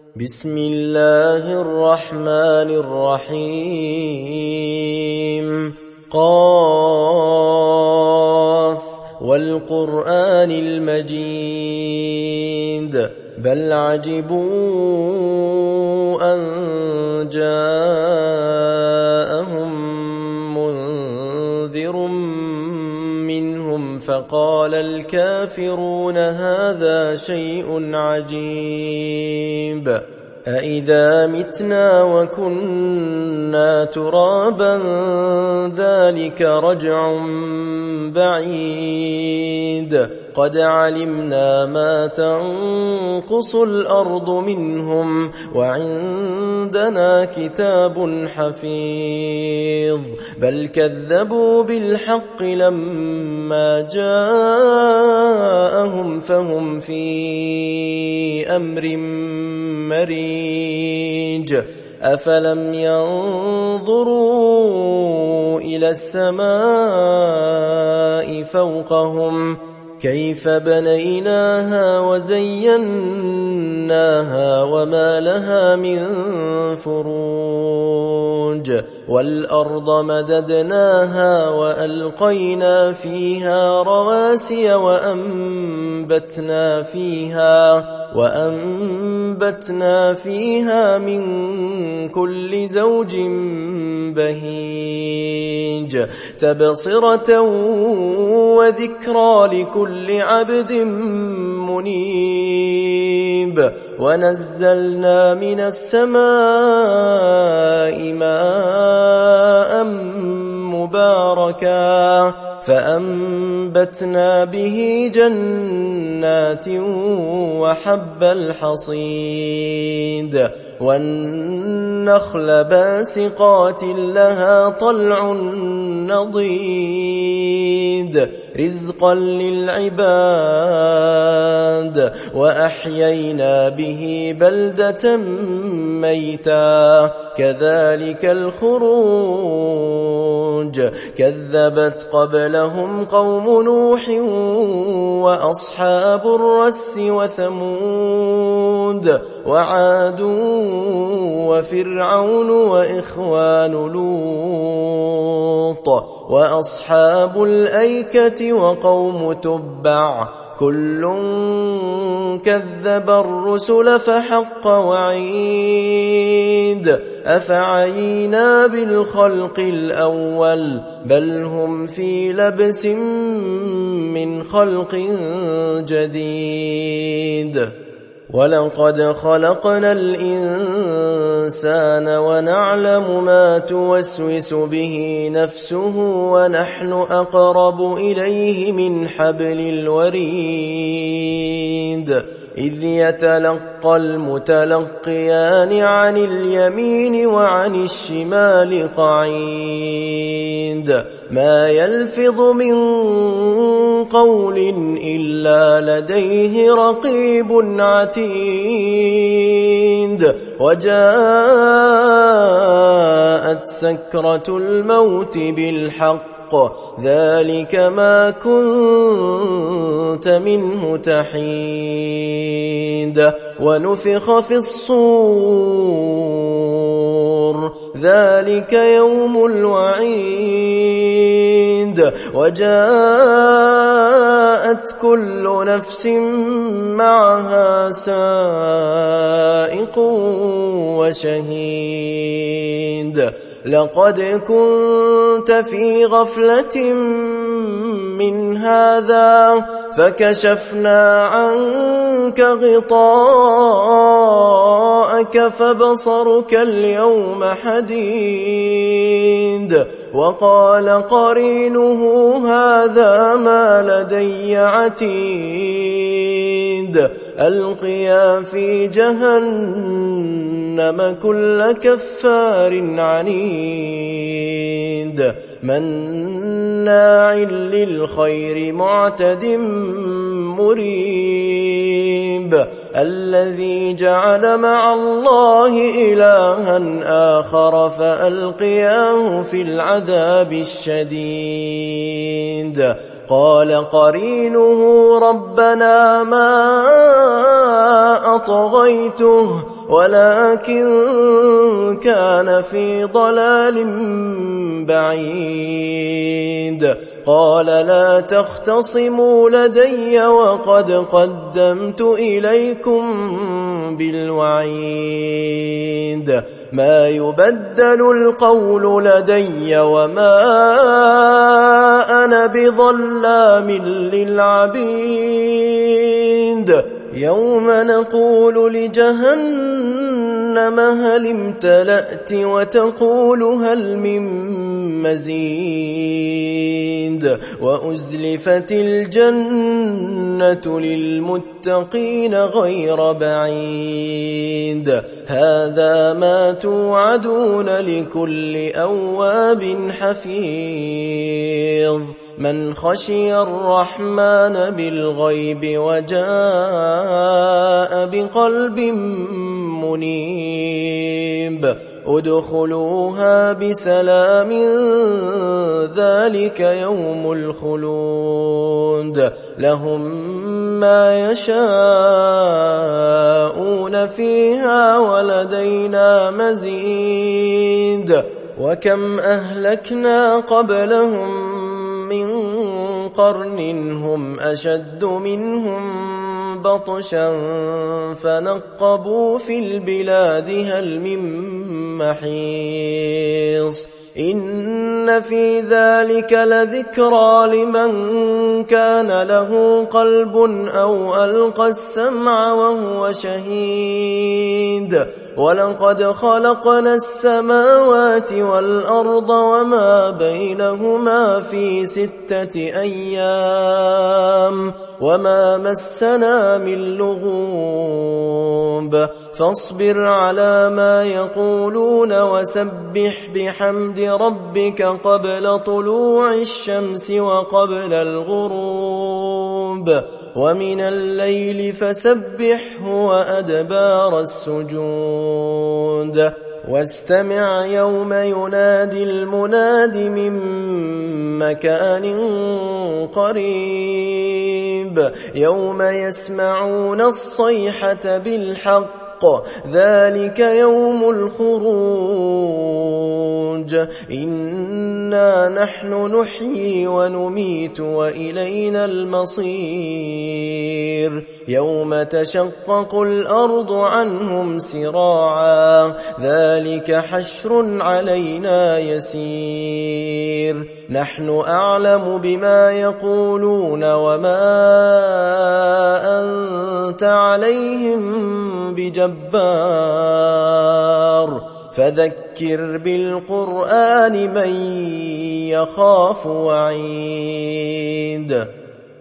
بسم الله الرحمن الرحيم قاف والقرآن المجيد بل عجبوا أن جاءهم منذر منهم فقال الكافرون هذا شيء عجيب أإذا متنا وكنا ترابا ذلك رجع بعيد قد علمنا ما تنقص الأرض منهم وعندنا كتاب حفيظ بل كذبوا بالحق لما جاءهم فهم في أمر مريج أفلم ينظروا إلى السماء فوقهم كيف بنيناها وزيناها وما لها من فروج والأرض مددناها وألقينا فيها رواسي وأنبتنا فيها من كل زوج بهيج تبصرة وذكرى لكل عبد منيب ونزلنا من السماء ماء مباركا فأنبتنا به جنات وحب الحصيد والنخل باسقات لها طلع نضيد رزقا للعباد وأحيينا به بلدة ميتا كذلك الخروج كذبت قبلهم قوم نوح وأصحاب الرس وثمود وعاد وفرعون وإخوان لوط وأصحاب الأيكة وقوم تبع كل كذب الرسل فحق وعيد أفعينا بالخلق الأول بل هم في لبس من خلق جديد ولقد خلقنا الإنسان ونعلم ما توسوس به نفسه ونحن أقرب إليه من حبل الوريد إذ يتلقى المتلقيان عن اليمين وعن الشمال قعيد ما يلفظ من قول إلا لديه رقيب عتيد وجاءت سكرة الموت بالحق ذلك ما كنت منه تحيد ونفخ في الصور ذلك يوم الوعيد وجاءت كل نفس معها سائق وشهيد لقد كنت في غفلة من هذا فكشفنا عنك غطاءك فبصرك اليوم حديد وقال قرينه هذا ما لدي عتيد ألقيا في جهنم كل كفار عنيد مناع للخير معتد مريب الذي جعل مع الله إلها آخر فألقياه في العذاب الشديد قال قرينه ربنا ما أطغيته ولكن كان في ضلال بعيد. قال لا تختصموا لدي وقد قدمت إليكم بالوعيد. ما يبدل القول لدي وما أنا بظلام للعبيد. يوم نقول لجهنم هل امتلأت وتقول هل من مزيد. وأزلفت الجنة للمتقين غير بعيد. هذا ما توعدون لكل أواب حفيظ. من خشي الرحمن بالغيب وجاء بقلب منيب. ادخلوها بسلام ذلك يوم الخلود. لهم ما يشاءون فيها ولدينا مزيد. وكم أهلكنا قبلهم من قرن هم أشد منهم بطشا فنقبوا في البلاد هل من محيص. إن في ذلك لذكرى لمن كان له قلب أو ألقى السمع وهو شهيد. ولقد خلقنا السماوات والأرض وما بينهما في 6 أيام وما مسنا من لغوب. فاصبر على ما يقولون وسبح بحمد ربك قبل طلوع الشمس وقبل الغروب ومن الليل فسبحه وأدبار السجود. واستمع يوم ينادي المناد من مكان قريب. يوم يسمعون الصيحة بالحق ذلك يوم الخروج. إنا نحن نحيي ونميت وإلينا المصير. يوم تشقق الأرض عنهم سراعا ذلك حشر علينا يسير. نحن أعلم بما يقولون وما أنت عليهم بجبار. فذكر بالقرآن من يخاف وعيد.